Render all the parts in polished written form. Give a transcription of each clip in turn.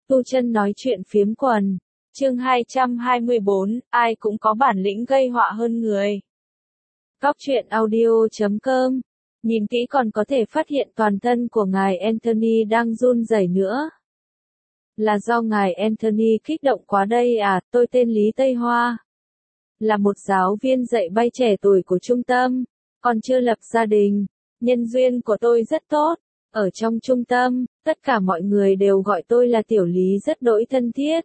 Tu Chân nói chuyện phiếm quần. Chương 224, ai cũng có bản lĩnh gây họa hơn người. Góc truyện audio.com. Nhìn kỹ còn có thể phát hiện toàn thân của ngài Anthony đang run rẩy nữa. Là do ngài Anthony kích động quá đây à? Tôi tên Lý Tây Hoa, là một giáo viên dạy bay trẻ tuổi của trung tâm, còn chưa lập gia đình. Nhân duyên của tôi rất tốt. Ở trong trung tâm, tất cả mọi người đều gọi tôi là Tiểu Lý rất đỗi thân thiết.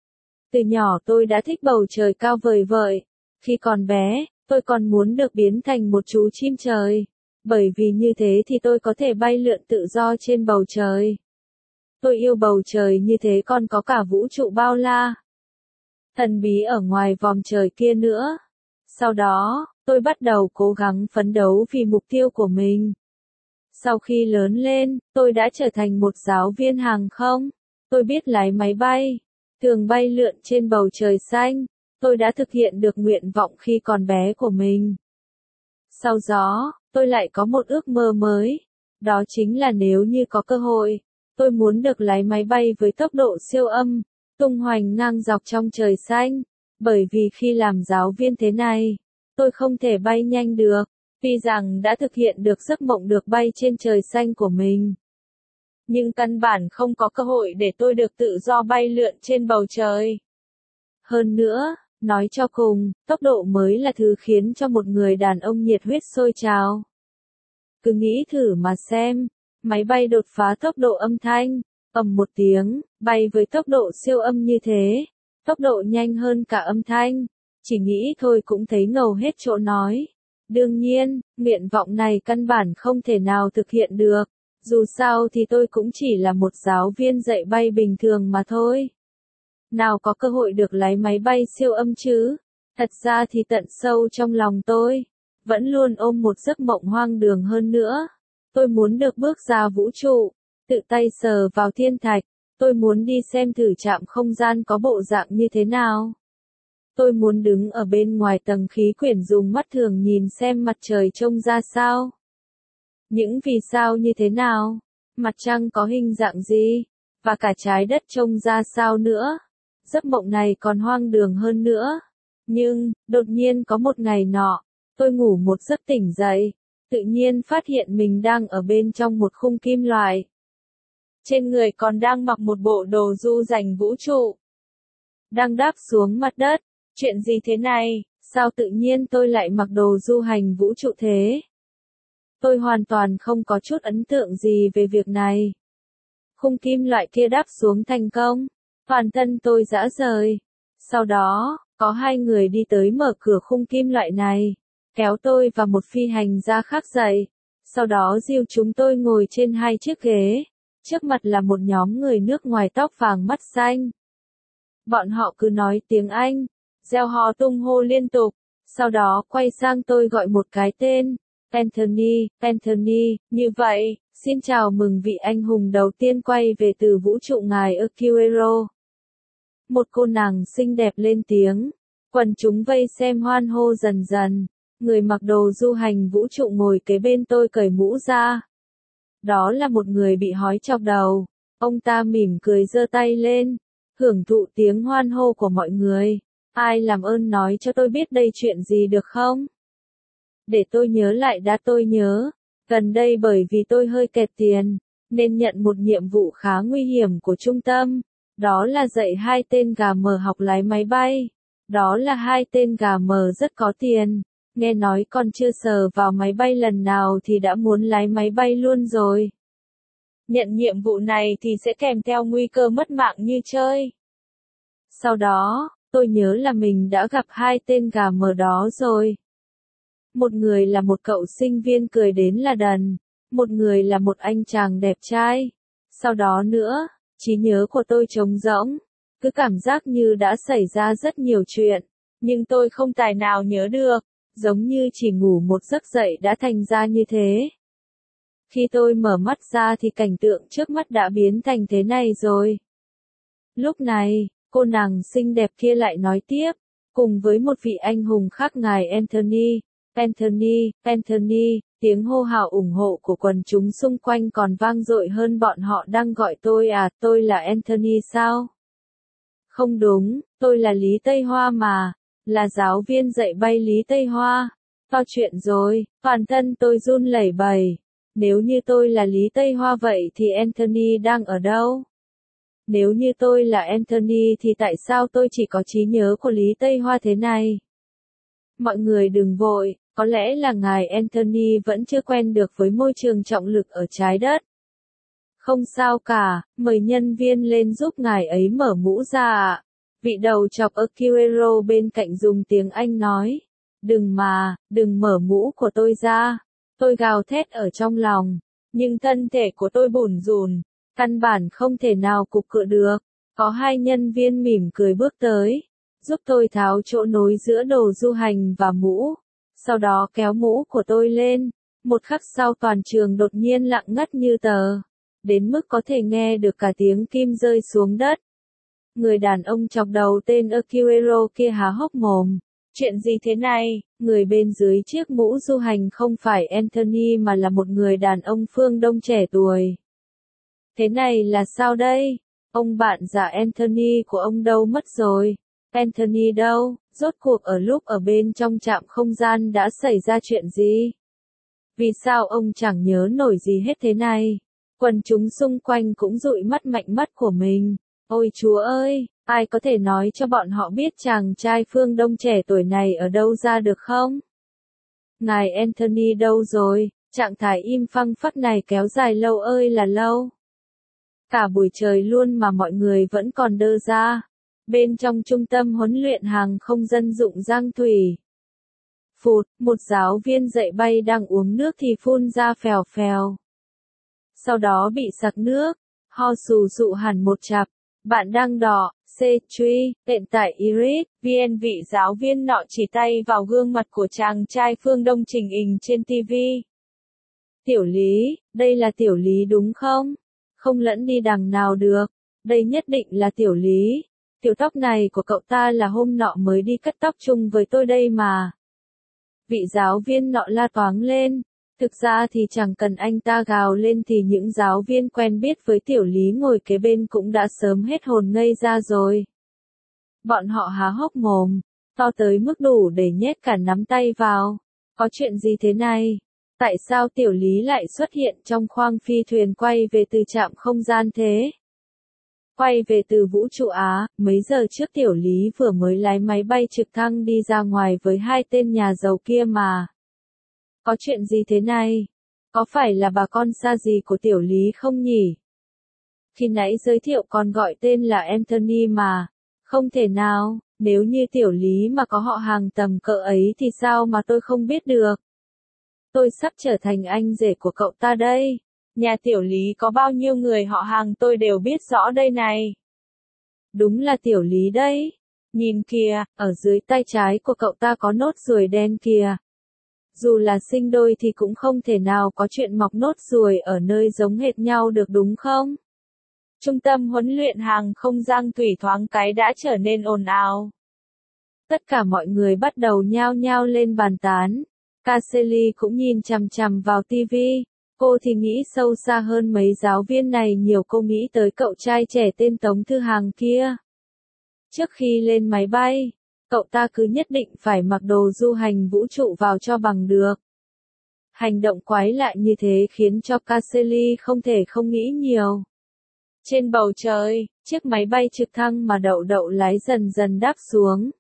Từ nhỏ tôi đã thích bầu trời cao vời vợi. Khi còn bé, tôi còn muốn được biến thành một chú chim trời. Bởi vì như thế thì tôi có thể bay lượn tự do trên bầu trời. Tôi yêu bầu trời như thế, còn có cả vũ trụ bao la, thần bí ở ngoài vòm trời kia nữa. Sau đó, tôi bắt đầu cố gắng phấn đấu vì mục tiêu của mình. Sau khi lớn lên, tôi đã trở thành một giáo viên hàng không. Tôi biết lái máy bay, thường bay lượn trên bầu trời xanh. Tôi đã thực hiện được nguyện vọng khi còn bé của mình. Sau đó, tôi lại có một ước mơ mới. Đó chính là nếu như có cơ hội, tôi muốn được lái máy bay với tốc độ siêu âm, tung hoành ngang dọc trong trời xanh. Bởi vì khi làm giáo viên thế này, tôi không thể bay nhanh được. Tuy rằng đã thực hiện được giấc mộng được bay trên trời xanh của mình, nhưng căn bản không có cơ hội để tôi được tự do bay lượn trên bầu trời. Hơn nữa, nói cho cùng, tốc độ mới là thứ khiến cho một người đàn ông nhiệt huyết sôi trào. Cứ nghĩ thử mà xem, máy bay đột phá tốc độ âm thanh, ầm một tiếng, bay với tốc độ siêu âm như thế, tốc độ nhanh hơn cả âm thanh, chỉ nghĩ thôi cũng thấy ngầu hết chỗ nói. Đương nhiên, nguyện vọng này căn bản không thể nào thực hiện được. Dù sao thì tôi cũng chỉ là một giáo viên dạy bay bình thường mà thôi. Nào có cơ hội được lái máy bay siêu âm chứ? Thật ra thì tận sâu trong lòng tôi vẫn luôn ôm một giấc mộng hoang đường hơn nữa. Tôi muốn được bước ra vũ trụ, tự tay sờ vào thiên thạch. Tôi muốn đi xem thử trạm không gian có bộ dạng như thế nào. Tôi muốn đứng ở bên ngoài tầng khí quyển dùng mắt thường nhìn xem mặt trời trông ra sao. Những vì sao như thế nào? Mặt trăng có hình dạng gì? Và cả trái đất trông ra sao nữa? Giấc mộng này còn hoang đường hơn nữa. Nhưng, đột nhiên có một ngày nọ, tôi ngủ một giấc tỉnh dậy, tự nhiên phát hiện mình đang ở bên trong một khung kim loại. Trên người còn đang mặc một bộ đồ du dành vũ trụ. Đang đáp xuống mặt đất. Chuyện gì thế này? Sao tự nhiên tôi lại mặc đồ du hành vũ trụ thế? Tôi hoàn toàn không có chút ấn tượng gì về việc này. Khung kim loại kia đáp xuống thành công. Toàn thân tôi rã rời. Sau đó, có hai người đi tới mở cửa khung kim loại này, kéo tôi và một phi hành gia khác dậy. Sau đó dìu chúng tôi ngồi trên hai chiếc ghế. Trước mặt là một nhóm người nước ngoài tóc vàng mắt xanh. Bọn họ cứ nói tiếng Anh, reo hò tung hô liên tục. Sau đó quay sang tôi gọi một cái tên. Anthony, Anthony, như vậy, xin chào mừng vị anh hùng đầu tiên quay về từ vũ trụ ngài Aquero. Một cô nàng xinh đẹp lên tiếng. Quần chúng vây xem hoan hô dần dần. Người mặc đồ du hành vũ trụ ngồi kế bên tôi cởi mũ ra. Đó là một người bị hói chọc đầu. Ông ta mỉm cười giơ tay lên, hưởng thụ tiếng hoan hô của mọi người. Ai làm ơn nói cho tôi biết đây chuyện gì được không? Để tôi nhớ lại đã, tôi nhớ. Gần đây bởi vì tôi hơi kẹt tiền, nên nhận một nhiệm vụ khá nguy hiểm của trung tâm. Đó là dạy hai tên gà mờ học lái máy bay. Đó là hai tên gà mờ rất có tiền. Nghe nói còn chưa sờ vào máy bay lần nào thì đã muốn lái máy bay luôn rồi. Nhận nhiệm vụ này thì sẽ kèm theo nguy cơ mất mạng như chơi. Sau đó, tôi nhớ là mình đã gặp hai tên gà mờ đó rồi. Một người là một cậu sinh viên cười đến là đần. Một người là một anh chàng đẹp trai. Sau đó nữa, trí nhớ của tôi trống rỗng. Cứ cảm giác như đã xảy ra rất nhiều chuyện. Nhưng tôi không tài nào nhớ được. Giống như chỉ ngủ một giấc dậy đã thành ra như thế. Khi tôi mở mắt ra thì cảnh tượng trước mắt đã biến thành thế này rồi. Lúc này, cô nàng xinh đẹp kia lại nói tiếp, cùng với một vị anh hùng khác ngài Anthony. Anthony, Tiếng hô hào ủng hộ của quần chúng xung quanh còn vang dội hơn bọn họ đang gọi tôi à, tôi là Anthony sao? Không đúng, tôi là Lý Tây Hoa mà, là giáo viên dạy bay Lý Tây Hoa. To chuyện rồi, toàn thân tôi run lẩy bẩy. Nếu như tôi là Lý Tây Hoa vậy thì Anthony đang ở đâu? Nếu như tôi là Anthony thì tại sao tôi chỉ có trí nhớ của Lý Tây Hoa thế này? Mọi người đừng vội, có lẽ là ngài Anthony vẫn chưa quen được với môi trường trọng lực ở trái đất. Không sao cả, mời nhân viên lên giúp ngài ấy mở mũ ra ạ. Vị đầu chọc Aquero bên cạnh dùng tiếng Anh nói. Đừng mở mũ của tôi ra. Tôi gào thét ở trong lòng, nhưng thân thể của tôi bủn rủn, căn bản không thể nào cục cựa được. Có hai nhân viên mỉm cười bước tới, giúp tôi tháo chỗ nối giữa đồ du hành và mũ, sau đó kéo mũ của tôi lên. Một khắc sau toàn trường đột nhiên lặng ngắt như tờ, đến mức có thể nghe được cả tiếng kim rơi xuống đất. Người đàn ông chọc đầu tên Aquero kia há hốc mồm. Chuyện gì thế này? Người bên dưới chiếc mũ du hành không phải Anthony mà là một người đàn ông phương Đông trẻ tuổi. Thế này là sao đây? Ông bạn già Anthony của ông đâu mất rồi? Anthony đâu? Rốt cuộc ở lúc ở bên trong trạm không gian đã xảy ra chuyện gì? Vì sao ông chẳng nhớ nổi gì hết thế này? Quần chúng xung quanh cũng dụi mắt mạnh mắt của mình. Ôi Chúa ơi, ai có thể nói cho bọn họ biết chàng trai phương Đông trẻ tuổi này ở đâu ra được không? Ngài Anthony đâu rồi? Trạng thái im phăng phắc này kéo dài lâu ơi là lâu. Cả buổi trời luôn mà mọi người vẫn còn đơ ra. Bên trong trung tâm huấn luyện hàng không dân dụng Giang Thủy. Phụt, một giáo viên dạy bay đang uống nước thì phun ra phèo phèo. Sau đó bị sặc nước, ho sù sụ hẳn một chặp. Bạn đang đỏ, truy, hiện tại Iris, vị giáo viên nọ chỉ tay vào gương mặt của chàng trai phương Đông trình hình trên TV. Tiểu Lý, đây là Tiểu Lý đúng không? Không lẫn đi đằng nào được, đây nhất định là Tiểu Lý. Kiểu tóc này của cậu ta là hôm nọ mới đi cắt tóc chung với tôi đây mà. Vị giáo viên nọ la toáng lên. Thực ra thì chẳng cần anh ta gào lên thì những giáo viên quen biết với Tiểu Lý ngồi kế bên cũng đã sớm hết hồn ngây ra rồi. Bọn họ há hốc mồm, to tới mức đủ để nhét cả nắm tay vào. Có chuyện gì thế này? Tại sao Tiểu Lý lại xuất hiện trong khoang phi thuyền quay về từ trạm không gian thế? Quay về từ vũ trụ Á, mấy giờ trước Tiểu Lý vừa mới lái máy bay trực thăng đi ra ngoài với hai tên nhà giàu kia mà. Có chuyện gì thế này? Có phải là bà con xa gì của Tiểu Lý không nhỉ? Khi nãy giới thiệu còn gọi tên là Anthony mà. Không thể nào, nếu như Tiểu Lý mà có họ hàng tầm cỡ ấy thì sao mà tôi không biết được? Tôi sắp trở thành anh rể của cậu ta đây. Nhà Tiểu Lý có bao nhiêu người họ hàng tôi đều biết rõ đây này. Đúng là Tiểu Lý đấy. Nhìn kìa, ở dưới tay trái của cậu ta có nốt ruồi đen kìa. Dù là sinh đôi thì cũng không thể nào có chuyện mọc nốt ruồi ở nơi giống hệt nhau được đúng không? Trung tâm huấn luyện hàng không Giang Thủy thoáng cái đã trở nên ồn ào. Tất cả mọi người bắt đầu nhao nhao lên bàn tán. Caselli cũng nhìn chằm chằm vào TV. Cô thì nghĩ sâu xa hơn mấy giáo viên này nhiều, cô nghĩ tới cậu trai trẻ tên Tống Thư Hàng kia. Trước khi lên máy bay, cậu ta cứ nhất định phải mặc đồ du hành vũ trụ vào cho bằng được. Hành động quái lạ như thế khiến cho Caselli không thể không nghĩ nhiều. Trên bầu trời, chiếc máy bay trực thăng mà Đậu lái dần dần đáp xuống.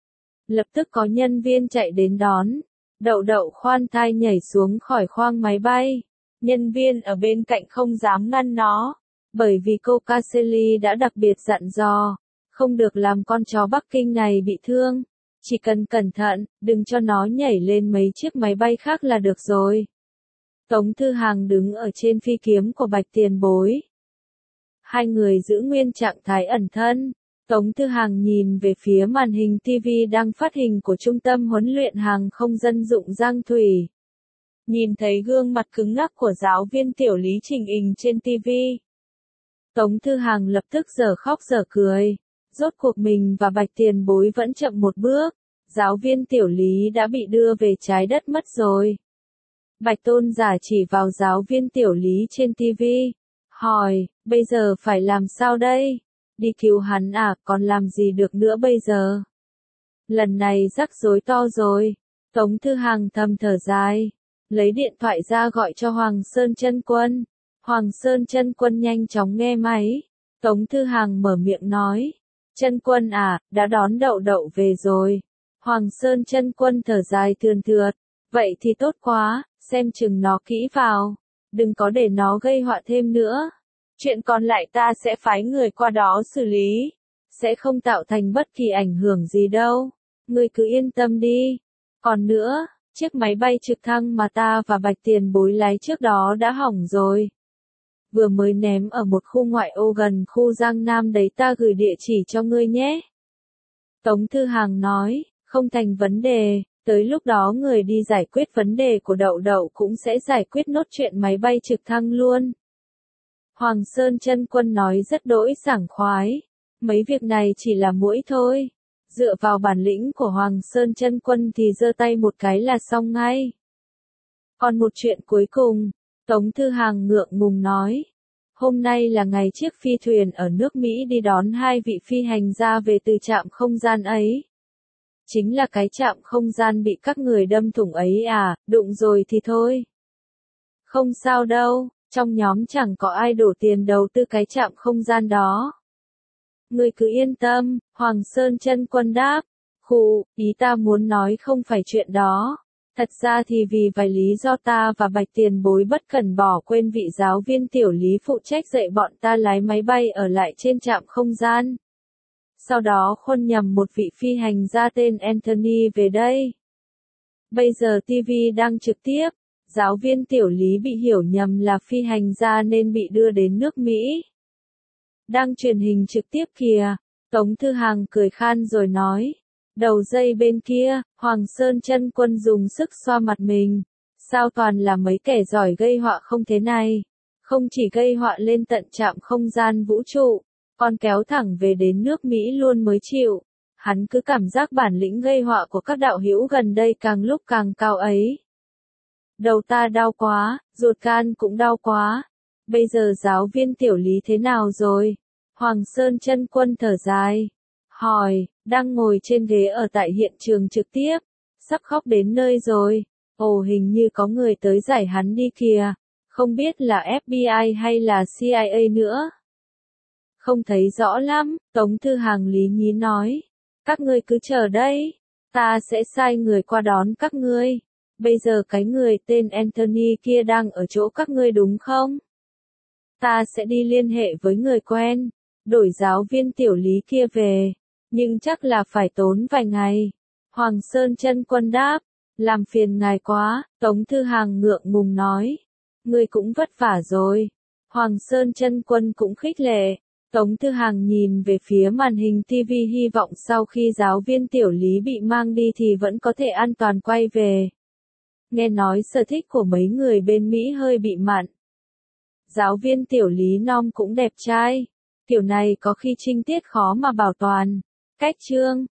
Lập tức có nhân viên chạy đến đón. Đậu khoan thai nhảy xuống khỏi khoang máy bay. Nhân viên ở bên cạnh không dám ngăn nó, bởi vì cô Caselli đã đặc biệt dặn dò, không được làm con chó Bắc Kinh này bị thương. Chỉ cần cẩn thận, đừng cho nó nhảy lên mấy chiếc máy bay khác là được rồi. Tống Thư Hàng đứng ở trên phi kiếm của Bạch Tiền Bối. Hai người giữ nguyên trạng thái ẩn thân. Tống Thư Hàng nhìn về phía màn hình TV đang phát hình của Trung tâm huấn luyện hàng không dân dụng Giang Thủy. Nhìn thấy gương mặt cứng ngắc của giáo viên Tiểu Lý trình hình trên TV. Tống Thư Hàng lập tức dở khóc dở cười. Rốt cuộc mình và Bạch Tiền Bối vẫn chậm một bước. Giáo viên Tiểu Lý đã bị đưa về trái đất mất rồi. Bạch Tôn giả chỉ vào giáo viên tiểu lý trên TV. Hỏi, bây giờ phải làm sao đây? Đi cứu hắn à, còn làm gì được nữa bây giờ? Lần này rắc rối to rồi. Tống Thư Hằng thầm thở dài. Lấy điện thoại ra gọi cho Hoàng Sơn Chân Quân. Hoàng Sơn Chân Quân nhanh chóng nghe máy. Tống Thư Hằng mở miệng nói. Chân Quân à, đã đón Đậu Đậu về rồi. Hoàng Sơn Chân Quân thở dài thườn thượt. Vậy thì tốt quá, xem chừng nó kỹ vào. Đừng có để nó gây họa thêm nữa. Chuyện còn lại ta sẽ phái người qua đó xử lý. Sẽ không tạo thành bất kỳ ảnh hưởng gì đâu. Ngươi cứ yên tâm đi. Còn nữa, chiếc máy bay trực thăng mà ta và Bạch Tiền Bối lái trước đó đã hỏng rồi. Vừa mới ném ở một khu ngoại ô gần khu Giang Nam đấy, ta gửi địa chỉ cho ngươi nhé. Tống Thư Hằng nói, không thành vấn đề, tới lúc đó người đi giải quyết vấn đề của Đậu Đậu cũng sẽ giải quyết nốt chuyện máy bay trực thăng luôn. Hoàng Sơn Chân Quân nói rất đỗi sảng khoái. Mấy việc này chỉ là mũi thôi. Dựa vào bản lĩnh của Hoàng Sơn Chân Quân thì giơ tay một cái là xong ngay. Còn một chuyện cuối cùng, Tống Thư Hằng ngượng ngùng nói. Hôm nay là ngày chiếc phi thuyền ở nước Mỹ đi đón 2 vị phi hành gia về từ trạm không gian ấy. Chính là cái trạm không gian bị các người đâm thủng ấy à, đụng rồi thì thôi. Không sao đâu, trong nhóm chẳng có ai đổ tiền đầu tư cái trạm không gian đó. Ngươi cứ yên tâm, Hoàng Sơn Chân Quân đáp. Khụ, ý ta muốn nói không phải chuyện đó. Thật ra thì vì vài lý do ta và Bạch Tiền Bối bất cẩn bỏ quên vị giáo viên tiểu lý phụ trách dạy bọn ta lái máy bay ở lại trên trạm không gian. Sau đó khuôn nhầm một vị phi hành gia tên Anthony về đây. Bây giờ TV đang trực tiếp, giáo viên tiểu lý bị hiểu nhầm là phi hành gia nên bị đưa đến nước Mỹ. Đang truyền hình trực tiếp kìa. Tống Thư Hằng cười khan rồi nói. Đầu dây bên kia, Hoàng Sơn Chân Quân dùng sức xoa mặt mình. Sao toàn là mấy kẻ giỏi gây họa không thế này? Không chỉ gây họa lên tận trạm không gian vũ trụ, còn kéo thẳng về đến nước Mỹ luôn mới chịu. Hắn cứ cảm giác bản lĩnh gây họa của các đạo hữu gần đây càng lúc càng cao ấy. Đầu ta đau quá, ruột gan cũng đau quá. Bây giờ giáo viên tiểu lý thế nào rồi? Hoàng Sơn Chân Quân thở dài. Hỏi, đang ngồi trên ghế ở tại hiện trường trực tiếp. Sắp khóc đến nơi rồi. Ồ, hình như có người tới giải hắn đi kìa. Không biết là FBI hay là CIA nữa. Không thấy rõ lắm, Tống Thư Hằng lý nhí nói. Các ngươi cứ chờ đây. Ta sẽ sai người qua đón các ngươi. Bây giờ cái người tên Anthony kia đang ở chỗ các ngươi đúng không? Ta sẽ đi liên hệ với người quen, đổi giáo viên tiểu lý kia về, nhưng chắc là phải tốn vài ngày. Hoàng Sơn Chân Quân đáp, làm phiền ngài quá, Tống Thư Hằng ngượng ngùng nói. Ngươi cũng vất vả rồi. Hoàng Sơn Chân Quân cũng khích lệ. Tống Thư Hằng nhìn về phía màn hình TV hy vọng sau khi giáo viên tiểu lý bị mang đi thì vẫn có thể an toàn quay về. Nghe nói sở thích của mấy người bên Mỹ hơi bị mặn. Giáo viên tiểu lý Nom cũng đẹp trai. Kiểu này có khi trinh tiết khó mà bảo toàn. Cách chương